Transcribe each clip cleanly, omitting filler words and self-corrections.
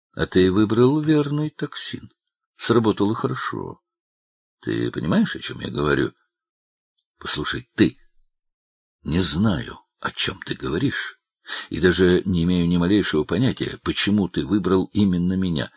А ты выбрал верный токсин. Сработало хорошо. Ты понимаешь, о чем я говорю? Послушай, ты. Не знаю, о чем ты говоришь, и даже не имею ни малейшего понятия, почему ты выбрал именно меня.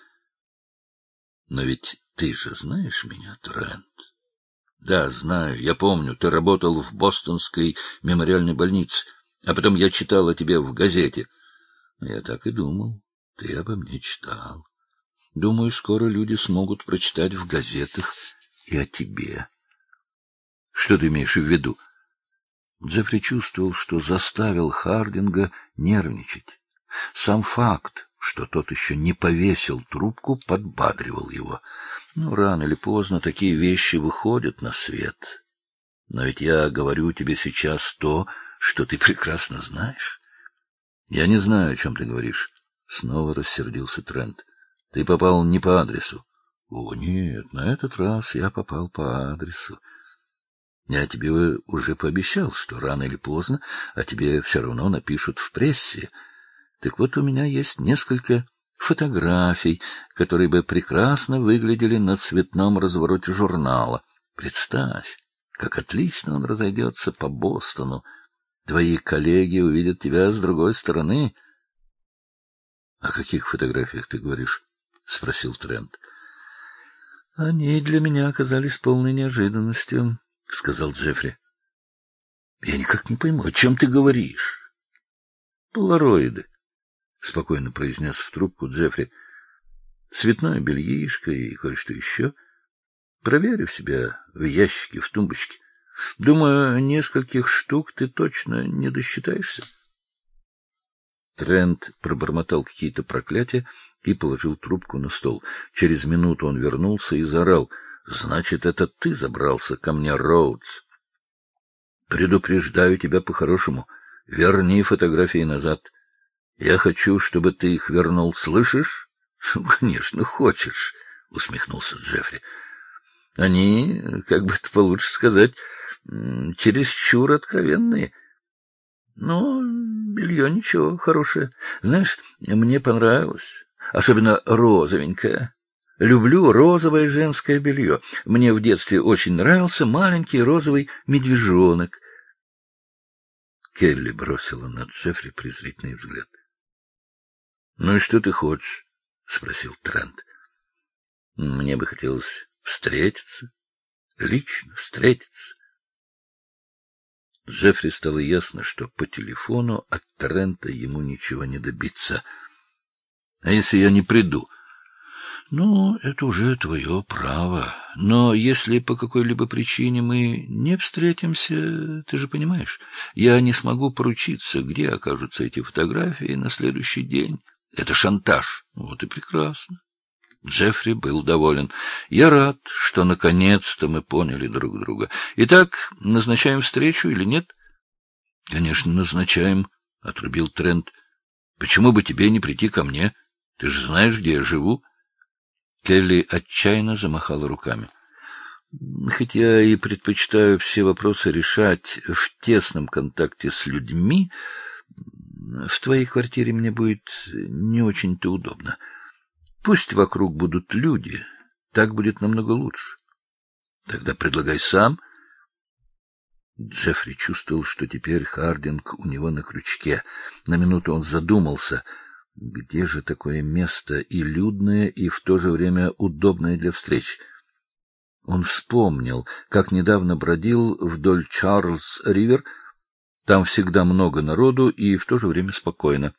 Но ведь ты же знаешь меня, Трент. Да, знаю, я помню, ты работал в бостонской мемориальной больнице, а потом я читал о тебе в газете. Я так и думал, ты обо мне читал. Думаю, скоро люди смогут прочитать в газетах и о тебе. Что ты имеешь в виду? Джеффри чувствовал, что заставил Хардинга нервничать. Сам факт, что тот еще не повесил трубку, подбадривал его. Ну, рано или поздно такие вещи выходят на свет. Но ведь я говорю тебе сейчас то, что ты прекрасно знаешь. Я не знаю, о чем ты говоришь. Снова рассердился Трент. Ты попал не по адресу. О, нет, на этот раз я попал по адресу. Я тебе уже пообещал, что рано или поздно о тебе все равно напишут в прессе. Так вот, у меня есть несколько фотографий, которые бы прекрасно выглядели на цветном развороте журнала. Представь, как отлично он разойдется по Бостону. Твои коллеги увидят тебя с другой стороны. — О каких фотографиях ты говоришь? — спросил Трент. — Они для меня оказались полной неожиданностью, — сказал Джеффри. — Я никак не пойму, о чем ты говоришь? — Полароиды, — спокойно произнес в трубку Джеффри. — Цветное бельишко и кое-что еще. Проверю себя в ящике, в тумбочке. Думаю, нескольких штук ты точно не досчитаешься. Трент пробормотал какие-то проклятия и положил трубку на стол. Через минуту он вернулся и заорал: — Значит, это ты забрался ко мне, Роудс? Предупреждаю тебя по-хорошему. Верни фотографии назад. Я хочу, чтобы ты их вернул. Слышишь? — Конечно, хочешь, — усмехнулся Джеффри. — Они, как бы это получше сказать, чересчур откровенные. Но белье ничего, хорошее. Знаешь, мне понравилось. Особенно розовенькое. Люблю розовое женское белье. Мне в детстве очень нравился маленький розовый медвежонок. Келли бросила на Джеффри презрительный взгляд. — Ну и что ты хочешь? — спросил Трент. — Мне бы хотелось встретиться. Лично встретиться. Джеффри стало ясно, что по телефону от Трента ему ничего не добиться. — А если я не приду? — Ну, это уже твое право. Но если по какой-либо причине мы не встретимся, ты же понимаешь, я не смогу поручиться, где окажутся эти фотографии на следующий день. Это шантаж. Вот и прекрасно. Джеффри был доволен. Я рад, что наконец-то мы поняли друг друга. Итак, назначаем встречу или нет? — Конечно, назначаем, — отрубил Трент. — Почему бы тебе не прийти ко мне? Ты же знаешь, где я живу. Келли отчаянно замахала руками. — Хоть я и предпочитаю все вопросы решать в тесном контакте с людьми, в твоей квартире мне будет не очень-то удобно. Пусть вокруг будут люди, так будет намного лучше. Тогда предлагай сам. Джеффри чувствовал, что теперь Хардинг у него на крючке. На минуту он задумался, где же такое место и людное, и в то же время удобное для встреч. Он вспомнил, как недавно бродил вдоль Чарльз-Ривер. Там всегда много народу и в то же время спокойно.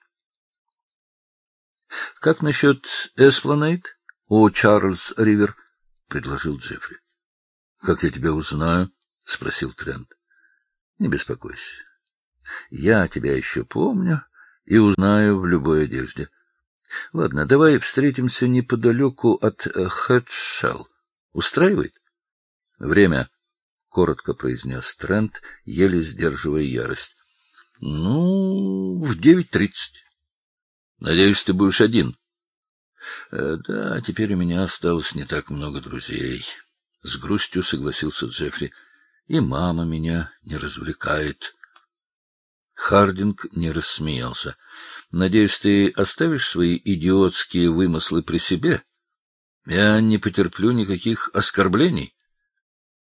— Как насчет Эспланейд у Чарльз-Ривер? — предложил Джеффри. — Как я тебя узнаю? — спросил Трент. — Не беспокойся. Я тебя еще помню и узнаю в любой одежде. Ладно, давай встретимся неподалеку от Хэтшелл. Устраивает? — Время, — коротко произнес Трент, еле сдерживая ярость. — Ну, в 9:30. Надеюсь, ты будешь один. Да, теперь у меня осталось не так много друзей. С грустью согласился Джеффри. И мама меня не развлекает. Хардинг не рассмеялся. Надеюсь, ты оставишь свои идиотские вымыслы при себе? Я не потерплю никаких оскорблений.